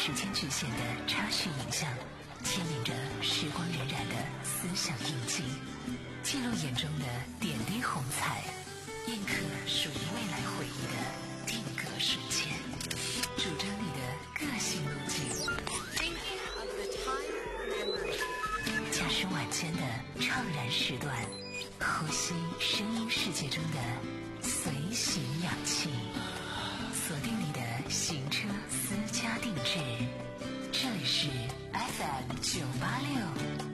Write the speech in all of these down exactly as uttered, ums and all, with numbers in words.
时间局限的插叙影像，牵引着时光荏苒的思想印记，记录眼中的点滴红彩，印刻属于未来回忆的定格瞬间，主张你的个性路径。驾驶晚间的怅然时段，呼吸声音世界中的随行氧气，锁定你的行车私家定制。这里是 F M 九八六。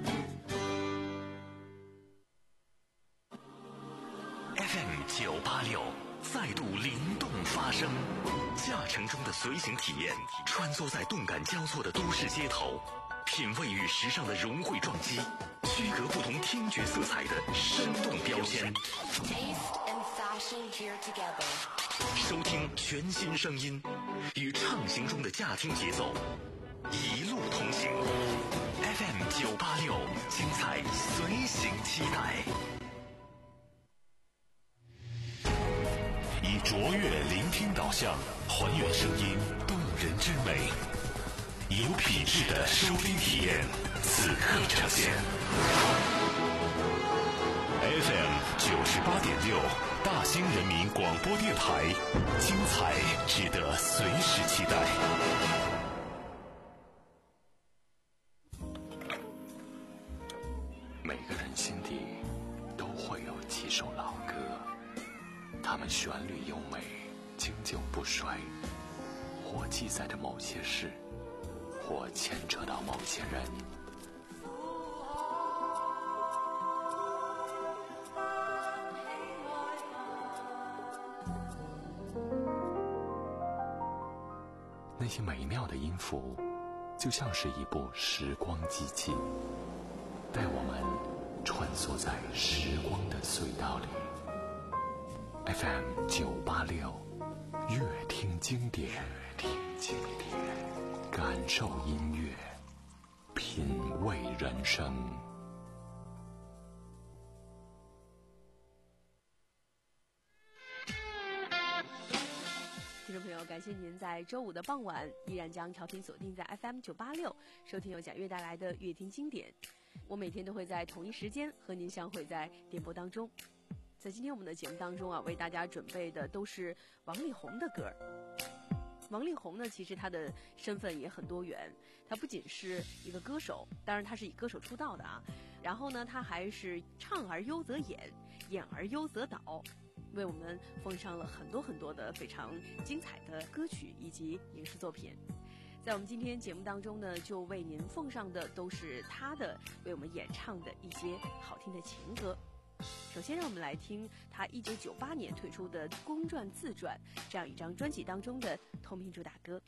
F M 九八六再度灵动发声，驾乘中的随行体验，穿梭在动感交错的都市街头，品味与时尚的融汇撞击，区隔不同听觉色彩的生动标签。收听全新声音，与畅行中的驾听节奏，一路同行。F M 九八六，精彩随行期待。以卓越聆听导向，还原声音动人之美，有品质的收听体验，此刻呈现。F M 九十八点六，大兴人民广播电台，精彩值得随时期待。 每个人心底都会有几首老歌，它们旋律优美，经久不衰，或记载着某些事，或牵扯到某些人。那些美妙的音符，就像是一部时光机器，带我们穿梭在时光的隧道里。F M 九八六，乐听经典，乐听经典，感受音乐，品味人生。 听众朋友，感谢您在周五的傍晚依然将调频锁定在 F M 九八六，收听由贾悦带来的乐听经典。我每天都会在同一时间和您相会在电波当中。在今天我们的节目当中啊，为大家准备的都是王力宏的歌。王力宏呢，其实他的身份也很多元，他不仅是一个歌手，当然他是以歌手出道的啊，然后呢，他还是唱而优则演，演而优则导，为我们奉上了很多很多的非常精彩的歌曲以及影视作品。在我们今天节目当中呢，就为您奉上的都是他的为我们演唱的一些好听的情歌。首先让我们来听他一九九八年推出的公传自传这样一张专辑当中的同名主打歌。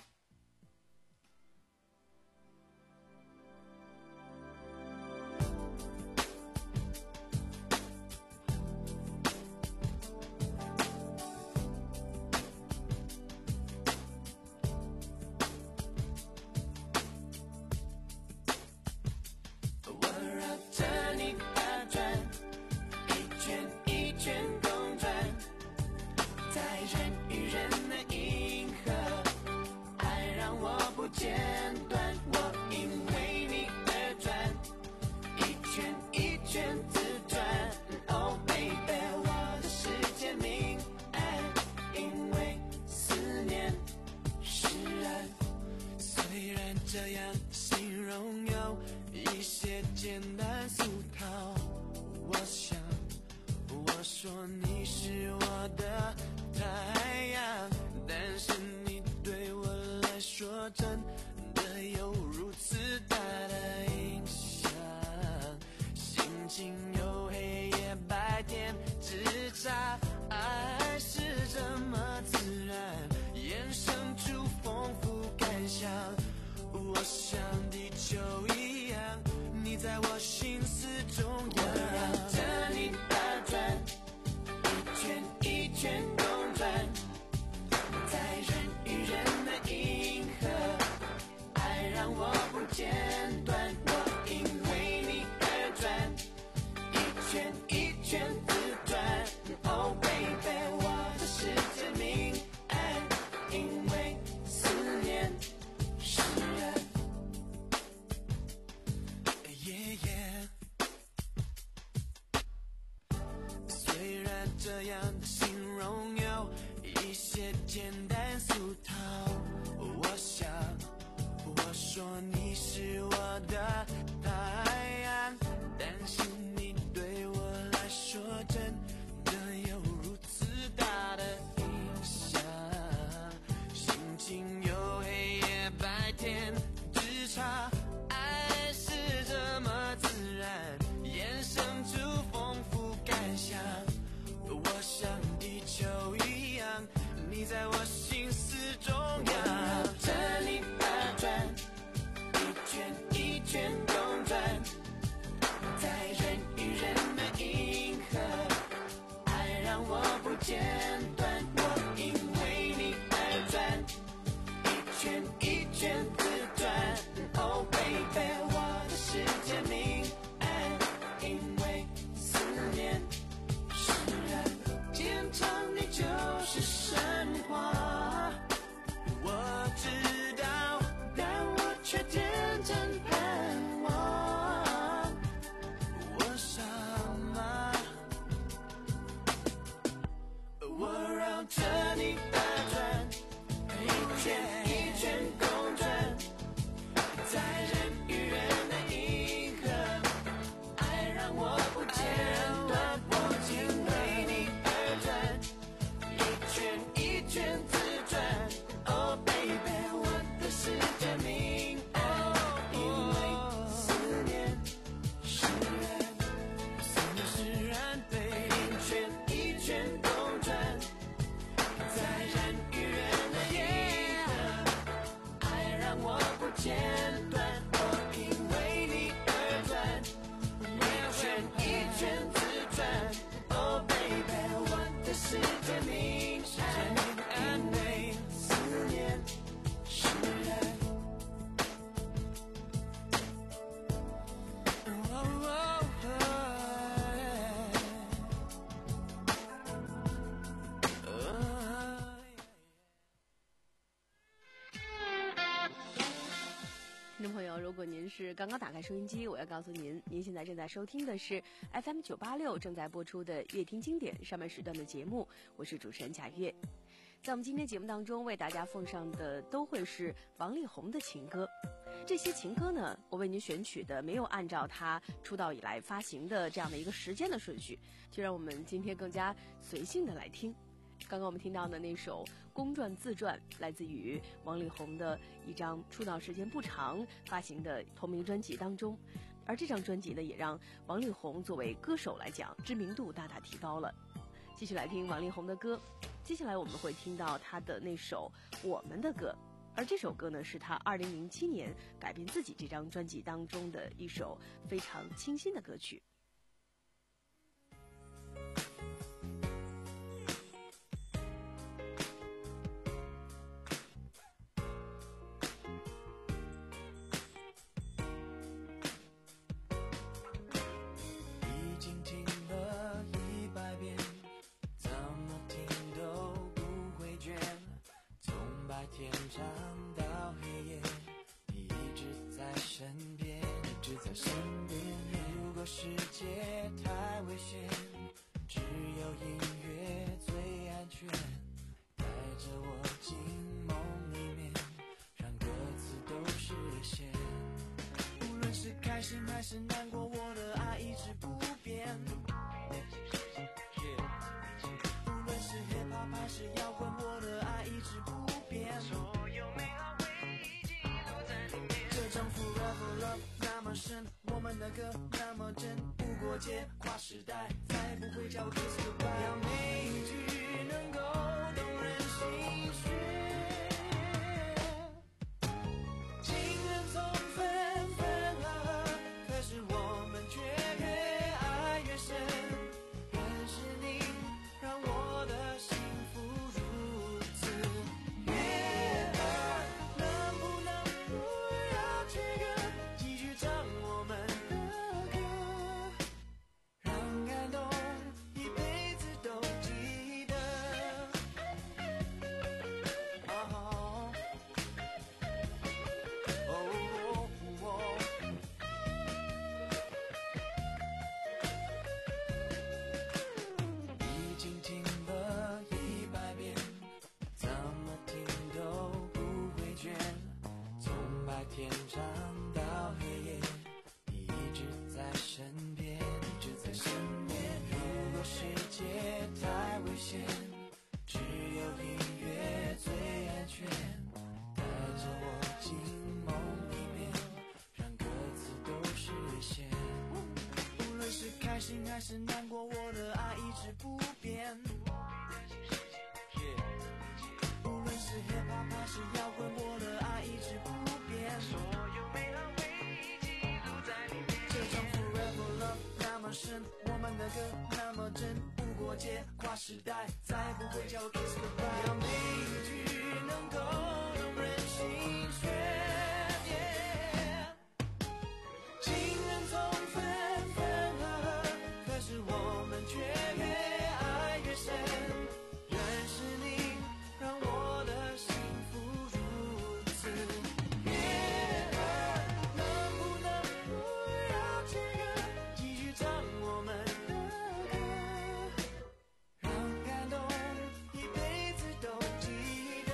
的形容有一些简单俗套。我想我说你是我的答案，但是你对我来说真的有如此大的影响。心情有黑夜白天之差，爱是这么自然衍生出丰富感想。我像地球一样，你在我心思中央，绕着你打转，一圈一圈公转，在人与人的银河，爱让我不间断。我因为你而转，一圈一圈自转。Oh baby， 我的世界明暗，因为思念释然，坚强你就是神话。我知道，但我却天真盼望。我傻吗？我绕着你打转，一圈一圈公转，在人与人的银河，爱让我不间断。我因为你而转，一圈一圈自转。Oh baby， 我的世界明暗，因为思念释然，思念释然被一圈一圈公转，在人与人的银河，爱让我不间断。我因为你而转，一圈一圈自转。Oh baby， 我的世界明暗，因为思念释然。哦哦哦听众朋友，如果您是刚刚打开收音机，我要告诉您，您现在正在收听的是 F M 九八六正在播出的乐听经典上半时段的节目，我是主持人贾月。在我们今天节目当中，为大家奉上的都会是王力宏的情歌。这些情歌呢，我为您选取的没有按照他出道以来发行的这样的一个时间的顺序，就让我们今天更加随性的来听。刚刚我们听到的那首《公转自转》来自于王力宏的一张出道时间不长发行的同名专辑当中，而这张专辑呢，也让王力宏作为歌手来讲知名度大大提高了。继续来听王力宏的歌，接下来我们会听到他的那首《我们的歌》，而这首歌呢，是他二零零七年改编自己这张专辑当中的一首非常清新的歌曲。 已经听了一百遍，怎么听都不会倦。从白天唱到黑夜，你一直在身边，一直在身边。如果世界太危险，只有音乐最安全。带着我进梦里面，让歌词都实现。无论是开心还是难过，我的爱一直不变。无论是 hip hop 还是摇滚，我的爱一直不变。所有美好回忆记录在里面。这种 forever love 那么深，我们的歌那么真，不过界跨时代，再不会叫 kiss goodbye。要每一句能够动人心弦。情人总分分合合，可是我们却越爱越深。认识你让我的幸福如此悦耳，能不能不要切割，继续唱我们的歌，让感动一辈子都记得。 现，只有音乐最安全，带着我进梦里面，让歌词都实现。无论是开心还是难过，我的爱一直不变。无论是 hip hop 还是摇滚，我的爱一直不变。所有美好回忆记录在里面。这种 forever love 那么深，我们的歌那么真，无国界跨时代，再也不会叫我 kiss goodbye。让每一句能够动人心弦。情人总分分合合，可是我们却越爱越深。认识你，让我的幸福如此悦耳。能不能不要这个，继续唱我们的歌，让感动一辈子都记得。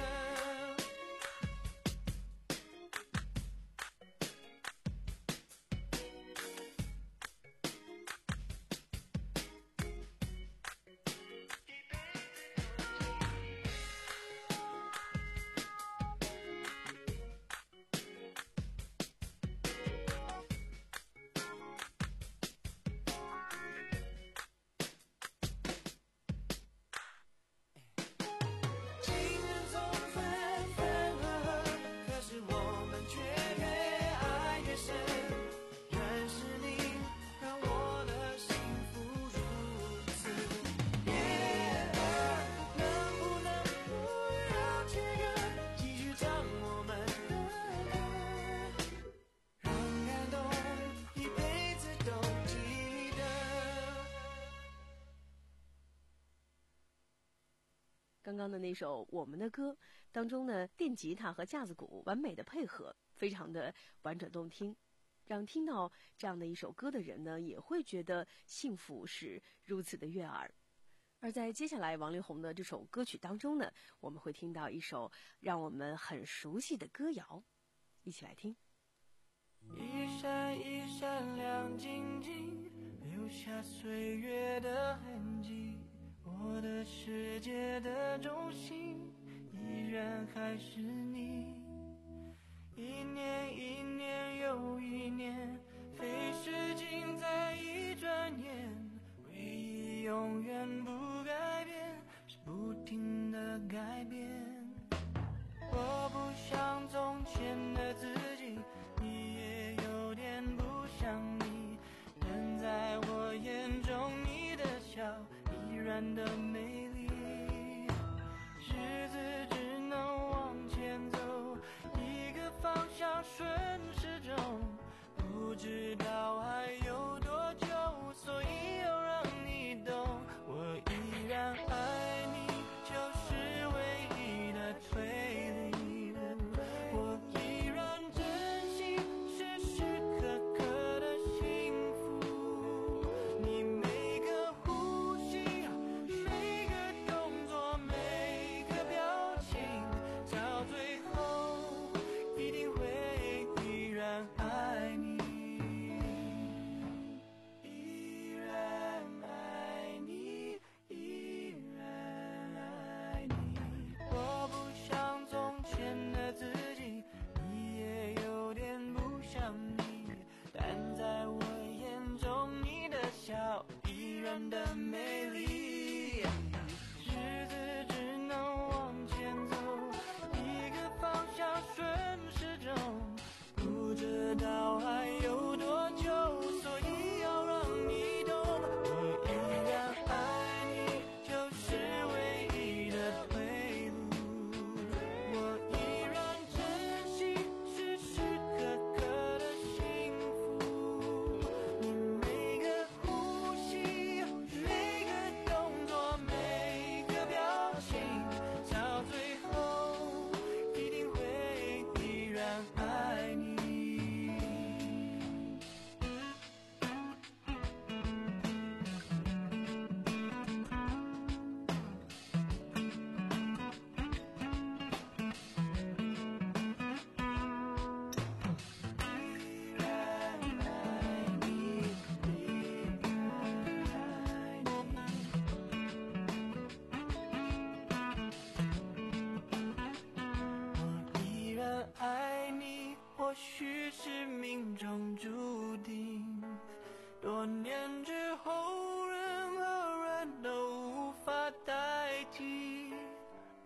情人总分分合合，可是我们却越爱越深。认识你，让我的幸福如此悦耳。能不能不要切割，继续唱我们的歌，让感动一辈子都记得。 刚刚的那首《我们的歌》当中呢，电吉他和架子鼓完美的配合，非常的婉转动听，让听到这样的一首歌的人呢，也会觉得幸福是如此的悦耳。而在接下来王力宏的这首歌曲当中呢，我们会听到一首让我们很熟悉的歌谣，一起来听。 一闪一闪亮晶晶，留下岁月的痕迹。我的世界的中心，依然还是你。一年一年又一年，飞逝尽在一转眼。回忆永远不改变，是不停的改变。我不像从前的自己，你也有点不像你。但在我眼中，你的笑依然的美丽。日子只能往前走，一个方向顺时钟，不知道还有多久，所以要让你懂，我依然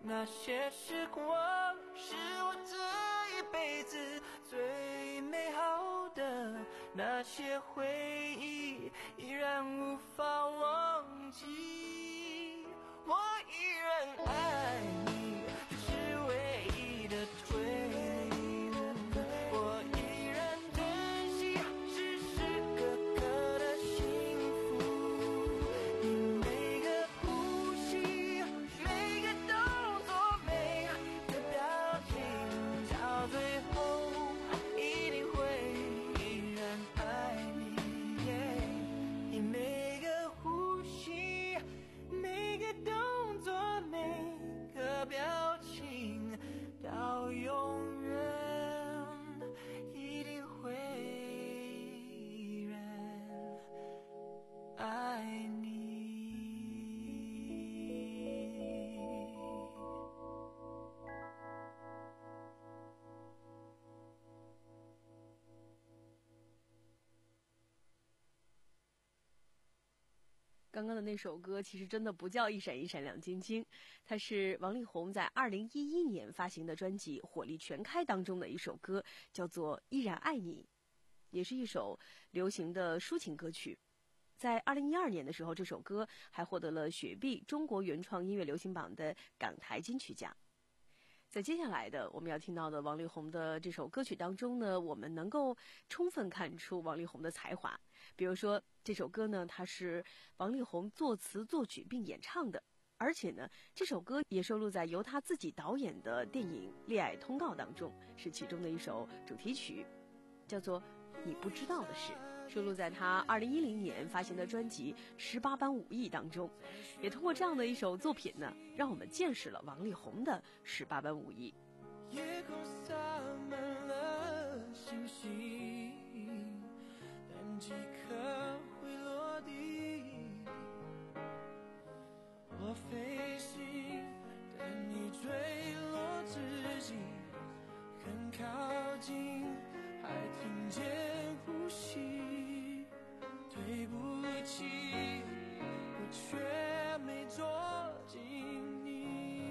那些时光是我这一辈子最美好的，那些回忆依然无法忘记。我依然爱你，是唯一的退路。我依然珍惜时时刻刻的幸福。你每个呼吸，每个动作，每个表情，到最后一定会依然爱你。你每个呼吸，每个动作，每个表情，到永远一定会依然爱你。 刚刚的那首歌其实真的不叫一闪一闪亮晶晶，它是王力宏在二零一一年发行的专辑《火力全开》当中的一首歌，叫做《依然爱你》，也是一首流行的抒情歌曲。在二零一二年的时候，这首歌还获得了雪碧中国原创音乐流行榜的港台金曲奖。在接下来的我们要听到的王力宏的这首歌曲当中呢，我们能够充分看出王力宏的才华。比如说这首歌呢，它是王力宏作词作曲并演唱的，而且呢这首歌也收录在由他自己导演的电影《恋爱通告》当中，是其中的一首主题曲，叫做《你不知道的事》，收录在他二零一零年发行的专辑《十八般武艺》当中。也通过这样的一首作品呢，让我们见识了王力宏的十八般武艺。 夜空洒满了星星，但几颗会落地。我飞行，但你坠落之际很靠近，还听见呼吸。对不起，我却没捉紧你。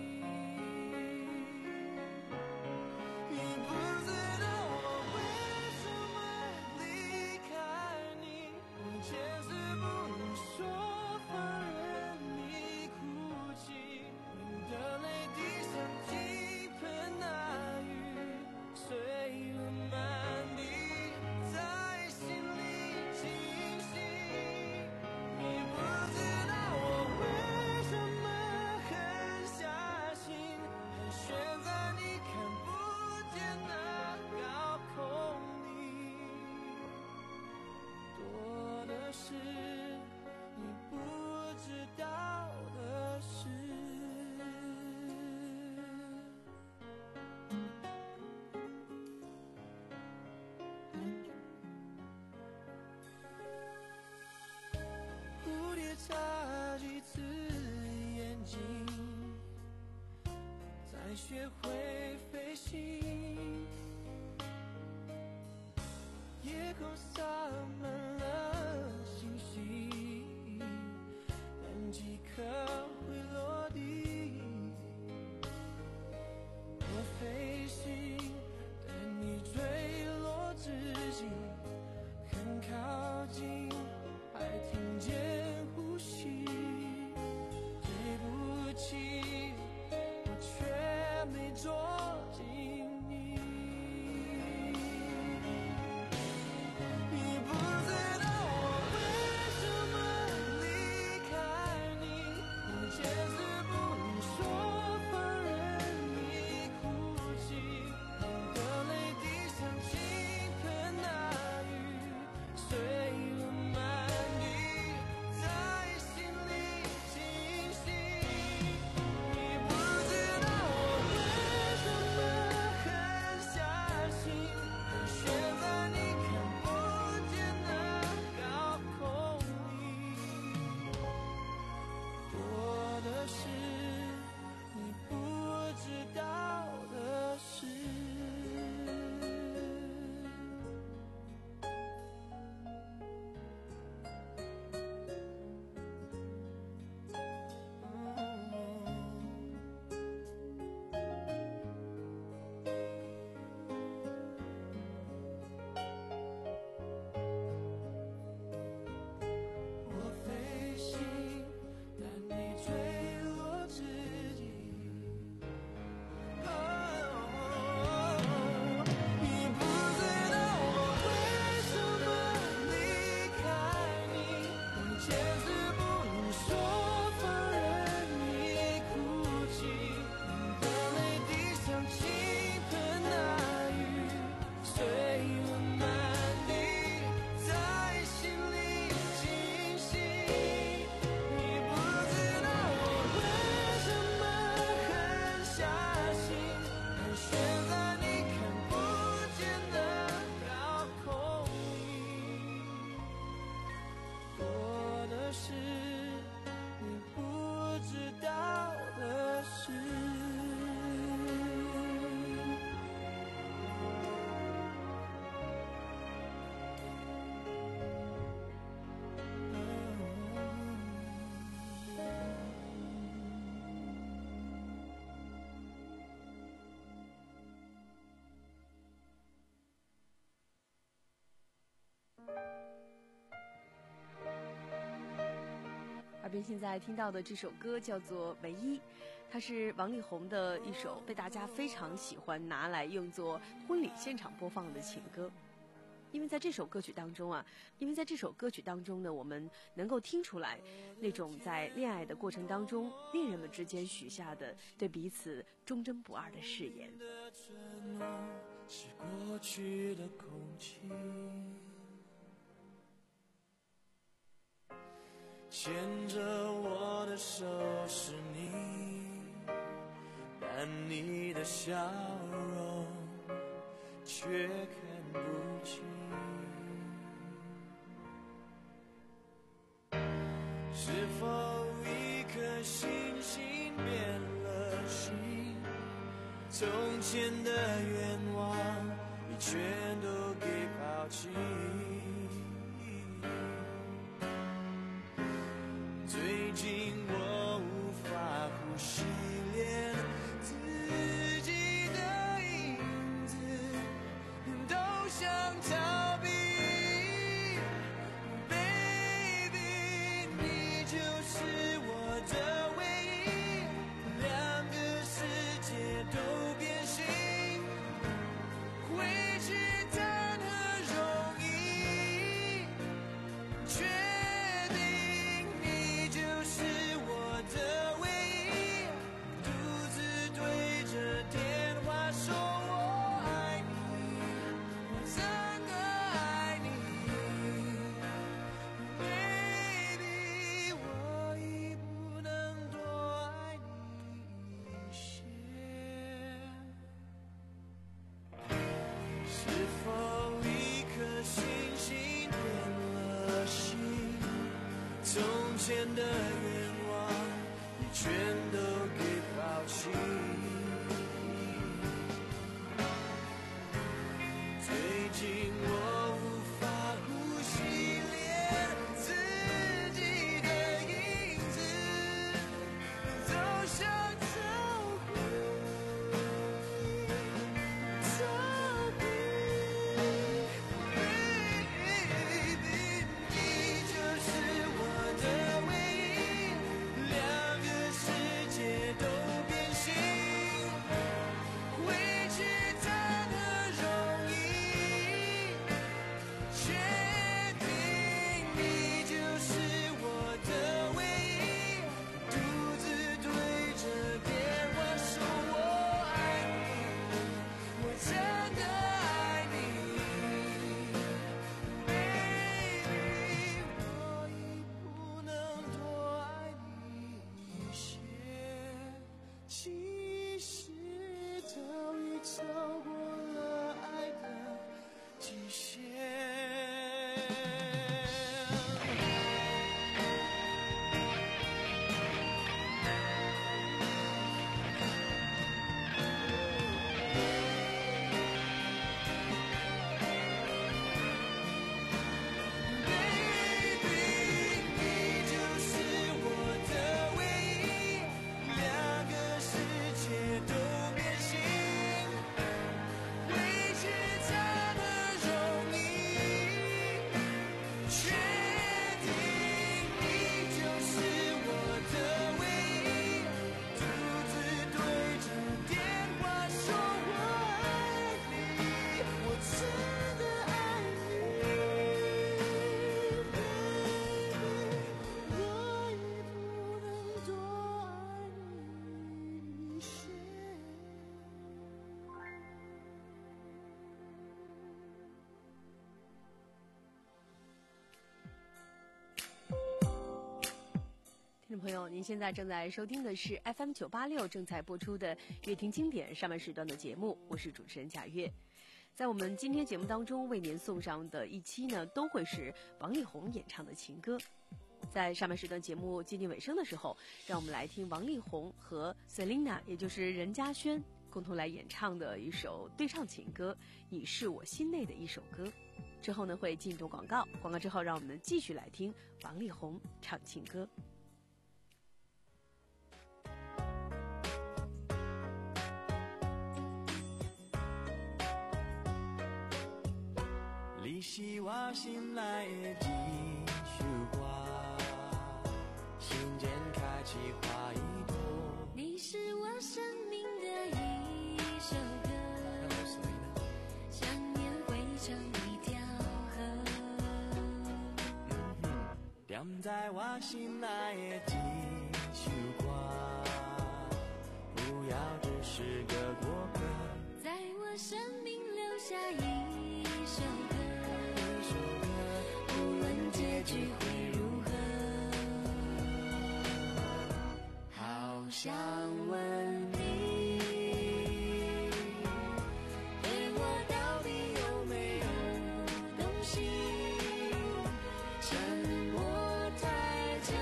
你不知道我为什么离开你，我坚持不能说放任你哭泣，你的泪滴像倾盆大雨，碎了满地，在心里清晰。你不知道我为什么狠下心，盘旋在你看不见的高空里，多的是你不知道的事。蝴蝶眨几次眼睛，才学会飞行。夜空洒满了星星，但几颗会落地。我飞行，但你坠落之际很靠近，还听见呼吸。对不起，我却没捉紧你。你不知边现在听到的这首歌叫做《唯一》，它是王力宏的一首被大家非常喜欢拿来用作婚礼现场播放的情歌。因为在这首歌曲当中啊，因为在这首歌曲当中呢，我们能够听出来那种在恋爱的过程当中，恋人们之间许下的对彼此忠贞不二的誓言。 是过去的空气，牵着我的手是你，但你的笑容却看不清。是否一颗星星变了心？从前的愿望你全都给抛弃。最近我无法呼吸，连自己的影子都想逃避。 Baby， 你就是我的唯一，两个世界都变形，回去谈何容易，确定你就是我的唯一，独自对着电话说我爱你，我真的爱你。 Baby， 我已不能多爱你一些。是否一颗星星变了心？从前的愿望你全都给抛弃。最近我无法呼吸，连自己的影子都想逃避，逃避。Baby， 你就是我的唯一，两个世界都变形，回去谈何容易，确定你就是我的唯一，独自对着电话说我爱你，我真的爱你。Baby， 我已不能多爱你一些，其实早已超过了爱的极限。Baby， 你就是我的唯一，两个世界都变形，回去谈何容易，确定你就是我的唯一，独自对着电话说我爱你，我真的爱你。Baby， 我已不能多爱你一些。 听众朋友，您现在正在收听的是 F M 九八六正在播出的乐听经典上半时段的节目，我是主持人贾月。在我们今天节目当中为您送上的一期呢，都会是王力宏演唱的情歌。在上半时段节目接近尾声的时候，让我们来听王力宏和 Selina， 也就是任嘉萱共同来演唱的一首对唱情歌《你是我心内的一首歌》。之后呢会进入广告，广告之后让我们继续来听王力宏唱情歌。 你是我心内的一首歌，心起花一朵。 你是我生命的一首歌， 所以呢， 想念汇成一条河。 嗯哼，踮在我心内的一首歌，不要只是个过客。 在我生命留下一首歌， 一首歌， 无论结局会如何。好想问你，对我到底有没有动心？沉默太久，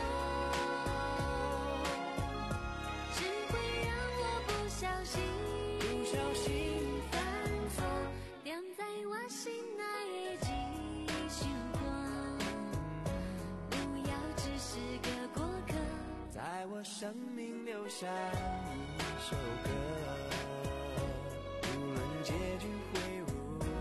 只会让我不小心不小心犯错，踮在我心内的一首歌，不要只是个过客。 在我生命留下一首歌，无论结局会如何。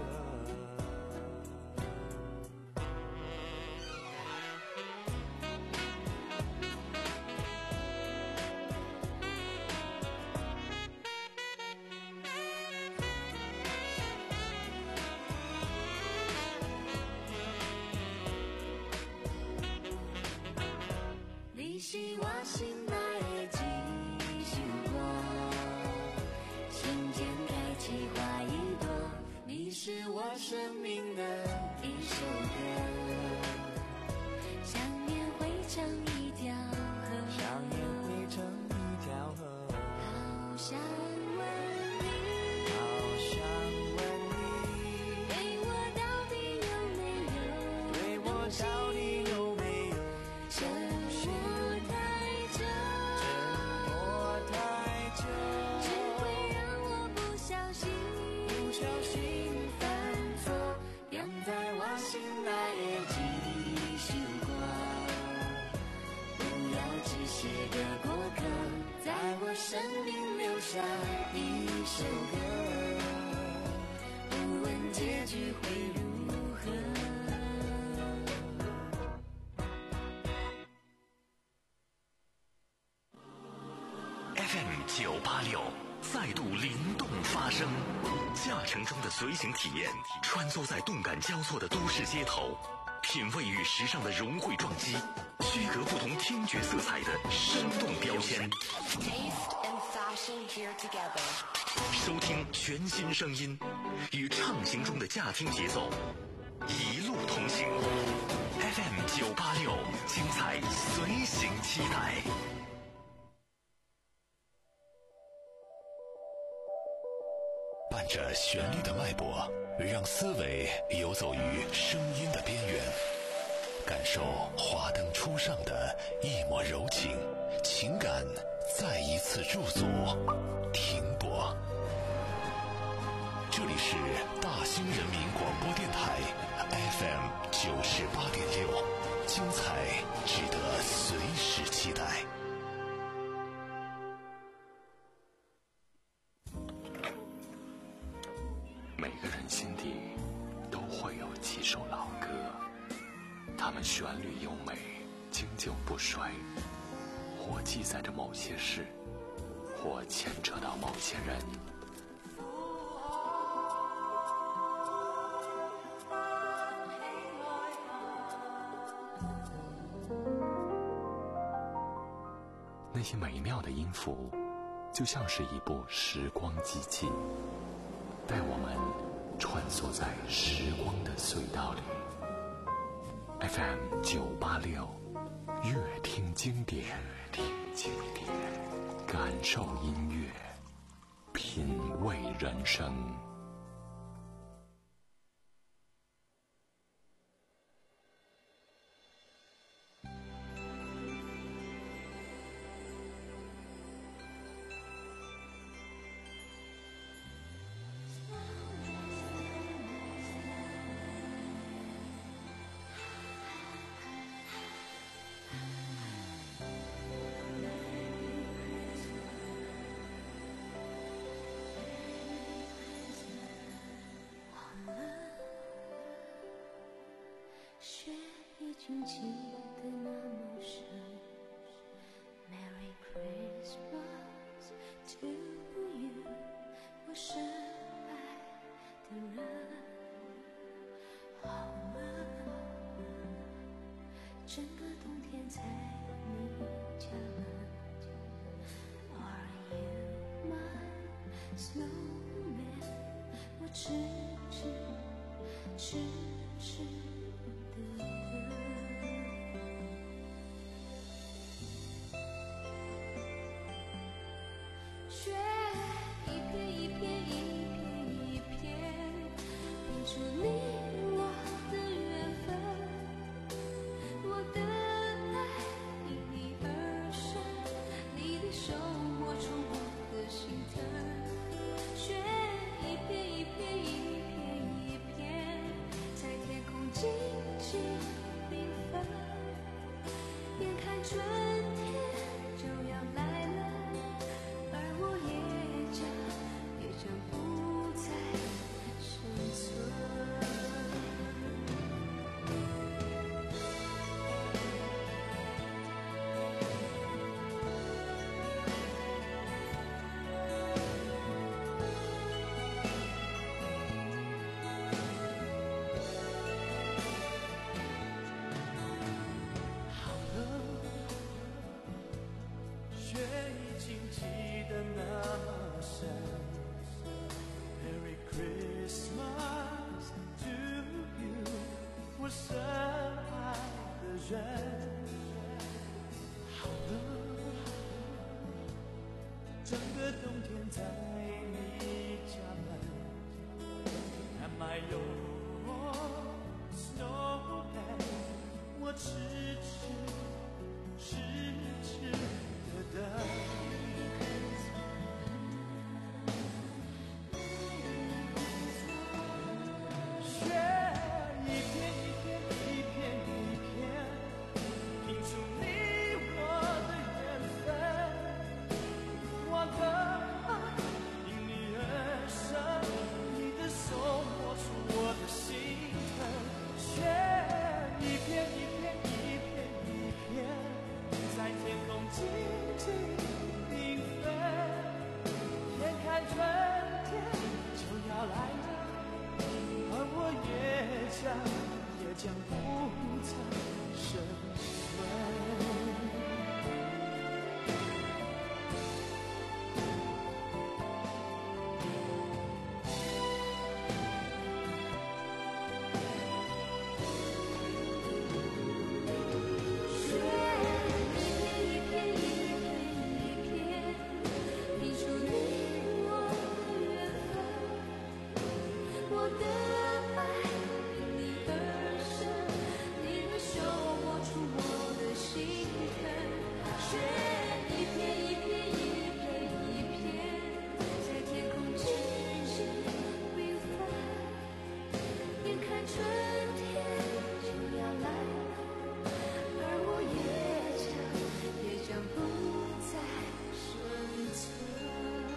你是我心内的一首歌，心间开起花一朵。你是我生命的一首歌，想念汇成一条河。 想念汇成一条河。 好想问你， 好想问你， 对我到底有没有对我到底有没有沉默太久， 沉默太久？ 只会让我不小心不小心犯错，踮在我心内的一首歌，不要只是个过客。在我生命留下一首歌，无论结局会如何。 F M 九八六再度灵动发声，驾乘中的随行体验，穿梭在动感交错的都市街头，品味与时尚的融汇撞击，区隔不同听觉色彩的生动标签。 Taste and fashion here together. 收听全新声音，与畅行中的驾听节奏，一路同行。F M 九八六，精彩随行期待。伴着旋律的脉搏，让思维游走于声音的边缘，感受华灯初上的一抹柔情，情感再一次驻足停泊。这里是大兴人民广播电台 F M 九十八点六，精彩值得随时期待。 每个人心底都会有几首老歌，它们旋律优美，经久不衰，或记载着某些事，或牵扯到某些人。那些美妙的音符，就像是一部时光机器，带我们穿梭在时光的隧道里。F M 九八六，乐听经典，乐听经典，感受音乐，品味人生。 雪已经积得那么深 Merry to you， 我深爱的人，好吗？整个冬天在你家门 ，Are you my snowman？ 我痴痴痴痴的等。雪一片一片一片一片，拼出你我的缘分。我的爱因你而生，你的手摸出我的心疼。雪一片一片一片一片，在天空静静缤纷。眼看春天就要来了，而我也将也将不再生存。 好了，雪已经积得那么深。Merry Christmas to you， 我深爱的人。好了，整个冬天在你家门。Am I your snowman？ 我痴痴痴痴的等。雪一片一片一片一片，拼出你我的缘分。我的爱因你而生，你的手摸出我的心疼。雪一片一片一片一片，在天空静静缤纷。眼看春天就要来了，而我也将也将不再生存。 雪一片一片一片一片，拼出你我的缘分。我的爱因你而生，你的手摸出我的心疼。雪一片一片一片一片，在天空静静缤纷。眼看春天就要来了，而我也将也将不再生存。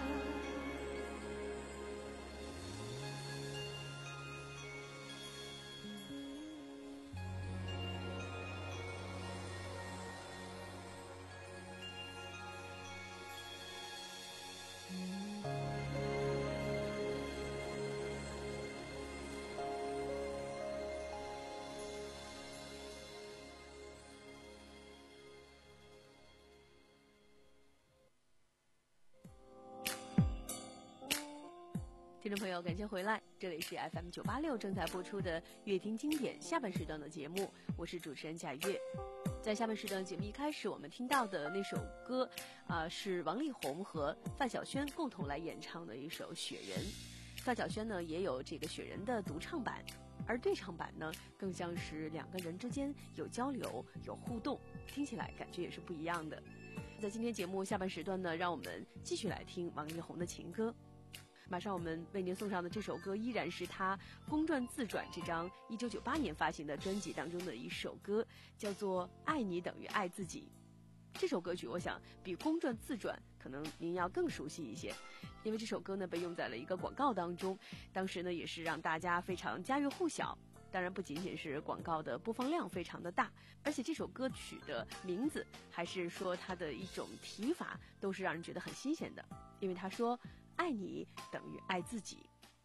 听众朋友，感谢回来，这里是 F M 九八六正在播出的乐听经典下半时段的节目，我是主持人贾月。在下半时段节目一开始，我们听到的那首歌啊、呃，是王力宏和范晓萱共同来演唱的一首《雪人》。范晓萱呢也有这个《雪人》的独唱版，而对唱版呢更像是两个人之间有交流、有互动，听起来感觉也是不一样的。在今天节目下半时段呢，让我们继续来听王力宏的情歌。马上我们为您送上的这首歌依然是他《公转自转》这张一九九八年发行的专辑当中的一首歌，叫做《爱你等于爱自己》。这首歌曲我想比《公转自转》可能您要更熟悉一些，因为这首歌呢被用在了一个广告当中，当时呢也是让大家非常家喻户晓。当然不仅仅是广告的播放量非常的大，而且这首歌曲的名字还是说它的一种提法都是让人觉得很新鲜的。 因为他说，爱你等于爱自己。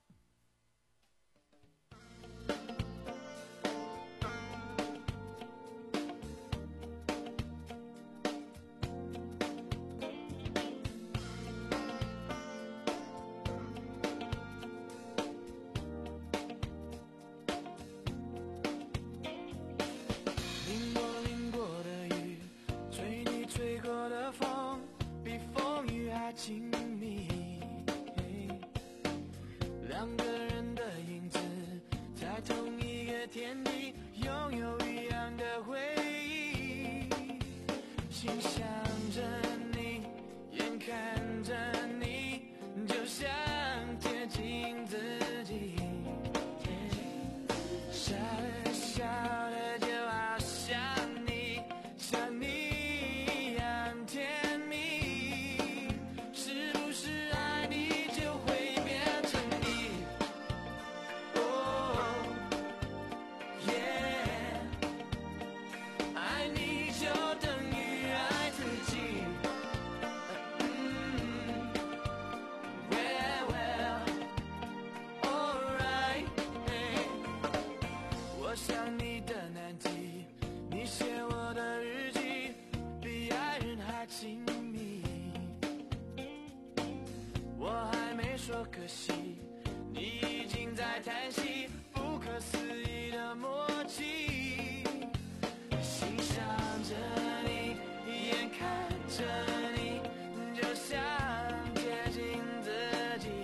可惜你已经在叹息，不可思议的默契，欣赏着你，眼看着你，就想接近自己，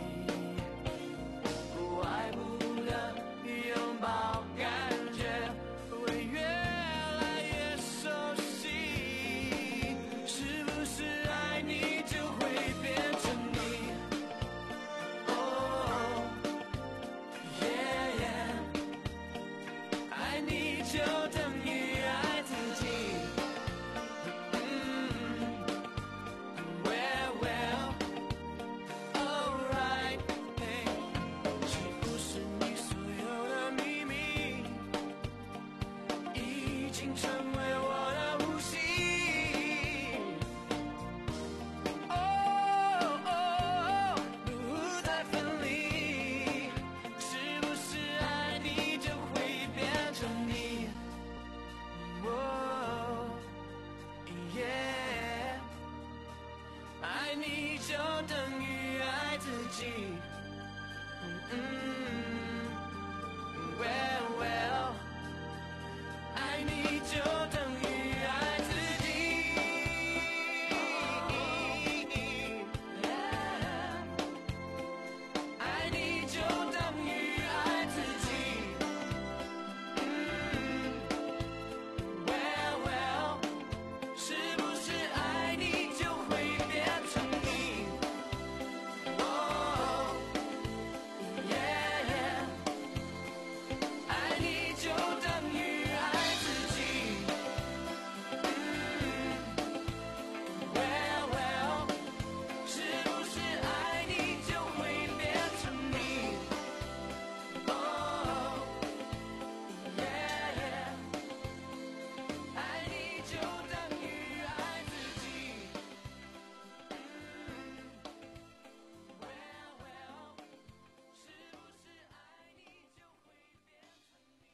不爱不得拥抱，感觉会越来越熟悉，是不是爱你就会变成你？就等于爱自己。嗯 ，Well well alright， hey， 是不是你所有的秘密已经成为我的呼吸？哦哦，不再分离，是不是爱你就会变成你？哦，耶，爱你就等于爱自己。嗯 ，Well well， 爱你就等于爱自己。爱你就等于爱自己。是不是爱你就会变成你？哦，耶耶，爱你就等于爱自己。嗯 ，Well well， 是不是爱你就会变成你？哦，耶耶，爱你就等于爱自己。Well well， 是不是爱你就会变成你？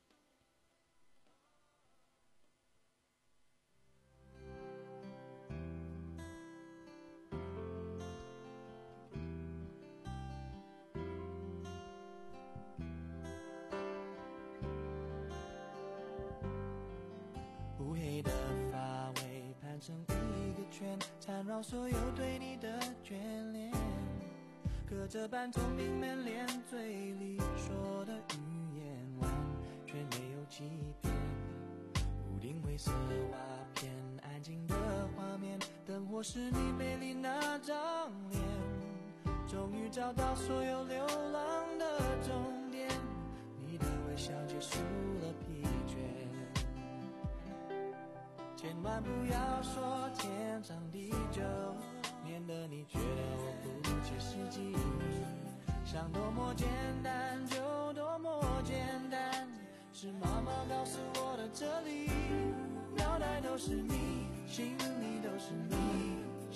乌黑的发尾盘成一个圈，缠绕所有对你的眷恋，刻着半透明门帘，嘴里说的语言完全没有欺骗。屋顶灰色瓦片，安静的画面，灯火是你美丽那张脸，终于找到所有流浪的终点，你的微笑结束了疲倦。千万不要说天长地久，免得你觉得我不切实际。想多么简单就多么简单，是妈妈告诉我的这里，脑袋都是你，心里都是你，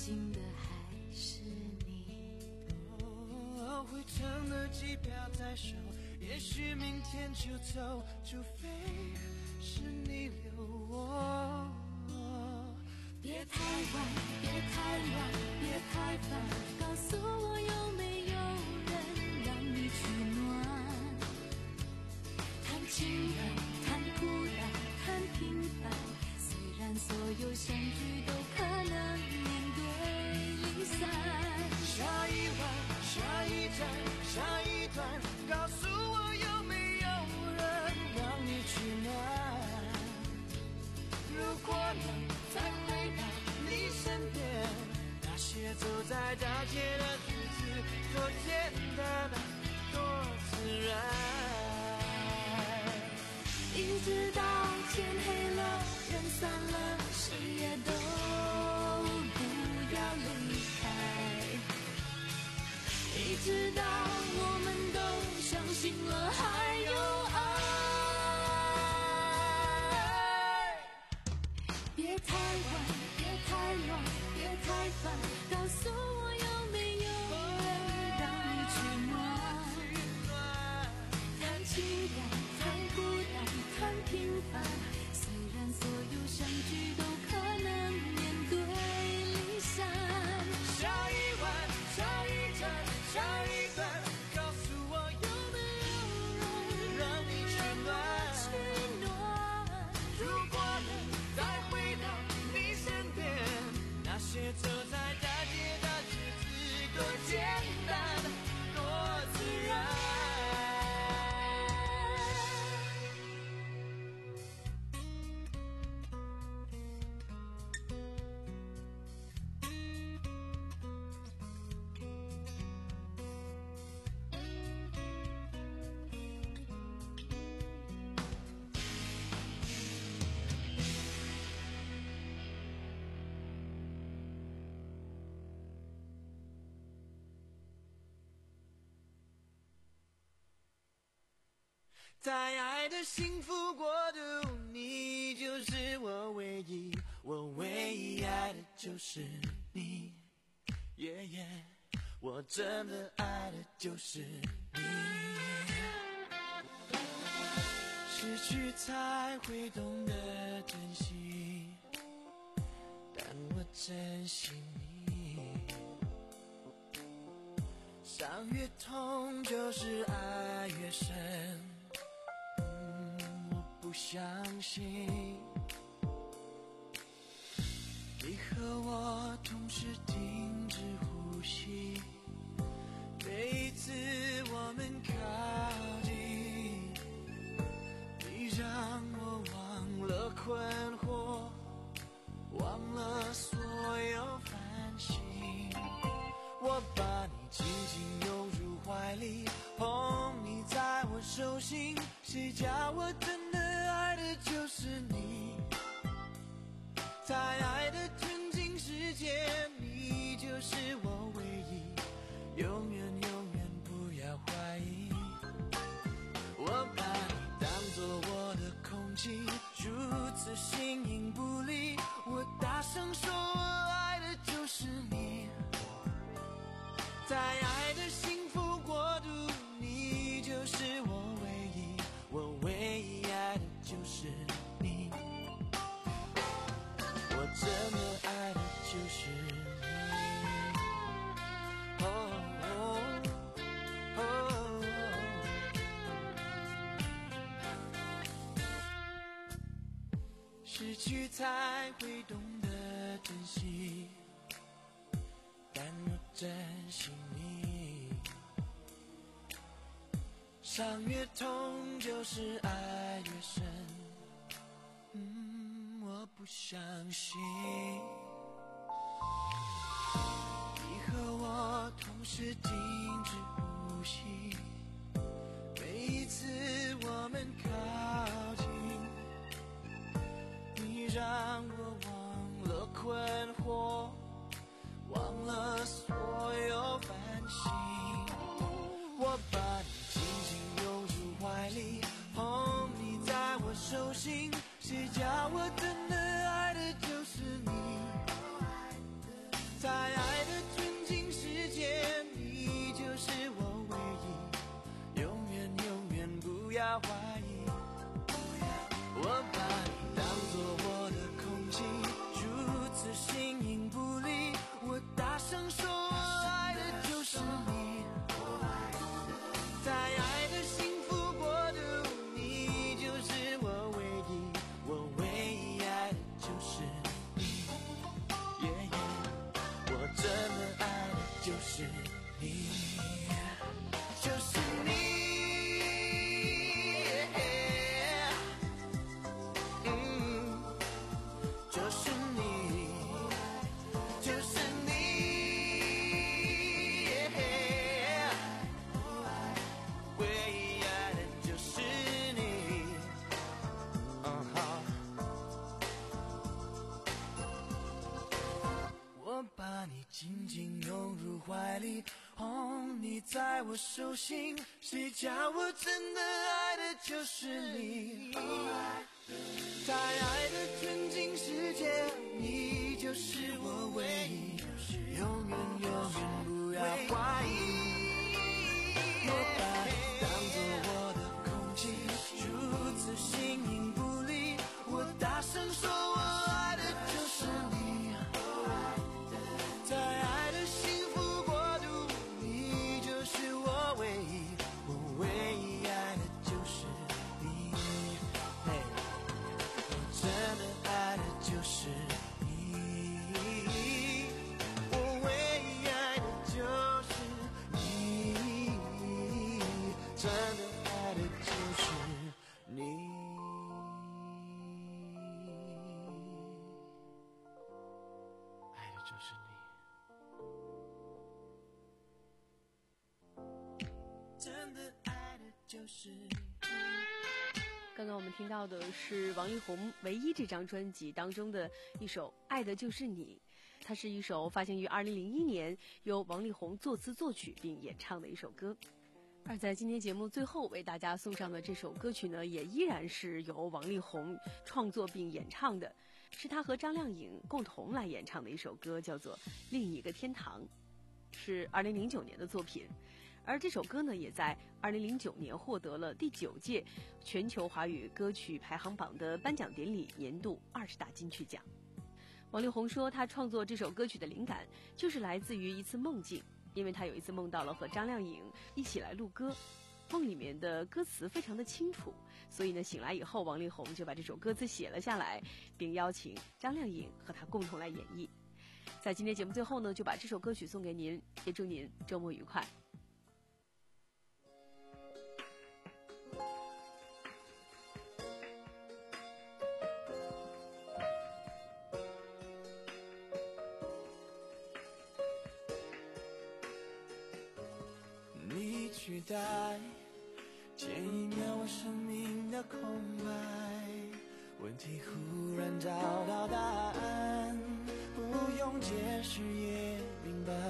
心的还是你。 哦，回程的机票在手，也许明天就走，除非是你留我。 别太晚，别太乱，别太烦，告诉我有没有人让你取暖。谈情人，谈孤单，谈平凡，虽然所有相聚都可能面对离散。 下一晚，下一站，下一段，告诉我有没有人让你取暖。如果能再回到你身边，那些走在大街的日子多简单，多自然。 一直到天黑了，人散了，谁也都不要离开。一直到我们都相信了还有爱。别太晚，别太乱，别太烦，告诉我有没有人让你取暖。谈情感，谈孤单，谈平凡，虽然所有相聚都可能面对离散。 下一晚，下一站，下一段，告诉我有没有人让你取暖。如果能再回到你身边，那些走在大街的日子多简单，多自然。在爱的幸福国度，你就是我唯一，我唯一爱的就是你，耶耶，我真的爱的就是你。失去才会懂得珍惜，但我珍惜你。伤越痛，就是爱越深。不相信你和我同时停止呼吸，每一次我们靠近，你让我忘了困惑，忘了所有烦心。我把你紧紧拥入怀里，捧你在我手心，谁叫我真的爱的就是你。在爱的纯净世界，你就是我唯一，永远永远不要怀疑。我把你当作我的空气，如此形影不离，我大声说我爱的就是你。在爱的幸福国度，你就是我唯一，我唯一爱的就是你，我真的爱的就是你。哦哦哦，失去才会懂得珍惜，但我珍惜你。伤越痛，就是爱越深。嗯，我不相信你和我同时停止呼吸，每一次我们靠近，你让我忘了困惑，忘了所有烦心。我把你紧紧拥入怀里，捧你在我手心，谁叫我真的爱的就是你。在要怀疑。我把你当作我的空气，如此形影不离。我大声说我爱的就是你，在爱的幸福国度，你就是我唯一，我唯一爱的就是你。yeah, yeah, 我真的爱的就是你，就是你。紧紧拥入怀里，哦，你在我手心，谁叫我真的爱的就是你。在爱的纯净世界，你就是我唯一，永远永远不要怀疑。我把你当作我的空气，如此形影不离。我大声说我爱的就是你。在爱的幸福国度，你就是我唯一，我唯一爱的就是你。嘿，我真的爱的就是你，我唯一爱的就是你，真的爱的就是你。爱的就是你。真的爱的就是你。 刚刚我们听到的是王力宏唯一这张专辑当中的一首《爱的就是你》，它是一首发行于二零零一年，由王力宏作词作曲并演唱的一首歌。而在今天节目最后为大家送上的这首歌曲呢，也依然是由王力宏创作并演唱的，是他和张靓颖共同来演唱的一首歌，叫做《另一个天堂》，是二零零九年的作品。而这首歌呢，也在二零零九年获得了第九届全球华语歌曲排行榜的颁奖典礼年度二十大金曲奖。王力宏说，他创作这首歌曲的灵感就是来自于一次梦境，因为他有一次梦到了和张靓颖一起来录歌，梦里面的歌词非常的清楚，所以呢，醒来以后，王力宏就把这首歌词写了下来，并邀请张靓颖和他共同来演绎。在今天节目最后呢，就把这首歌曲送给您，也祝您周末愉快。 你取代前一秒我生命的空白，问题忽然找到答案，不用解释也明白。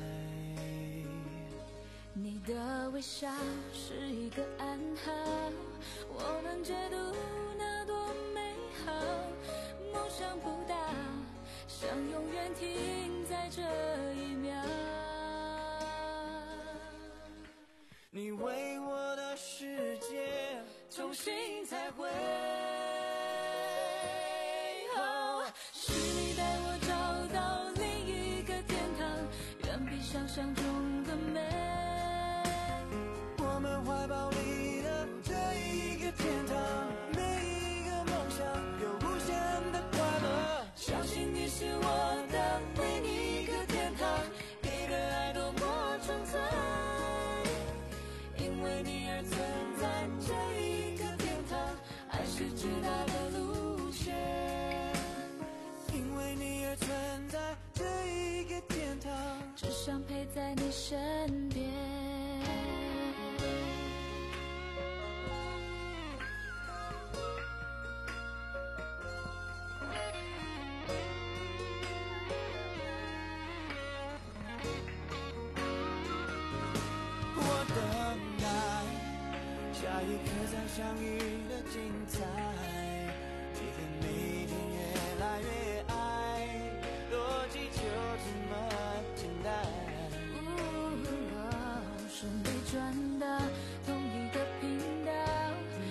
你的微笑是一个暗号，我能解读那多美好，梦想不到想永远停在这一秒。 你为我的世界重新彩绘， 哦，是你带我找到另一个天堂，远比想象中的美。 我们怀抱里的这一个天堂，每一个梦想有无限的快乐。 相信你是我的另一个天堂，给的爱多么纯粹。因为你而存在这一个天堂，爱是直达的路线。 因为你而存在这一个天堂， 只想陪在你身边。 我等待下一刻再相遇的精彩，每天每天越来越爱，逻辑就这么简单。 哦，顺利转到同一个频道，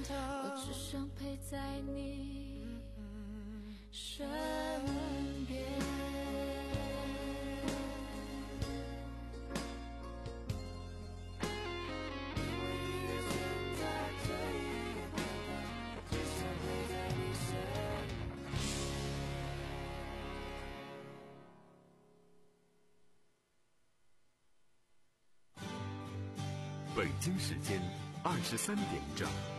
我只想陪在你身边。 北京时间二十三点整。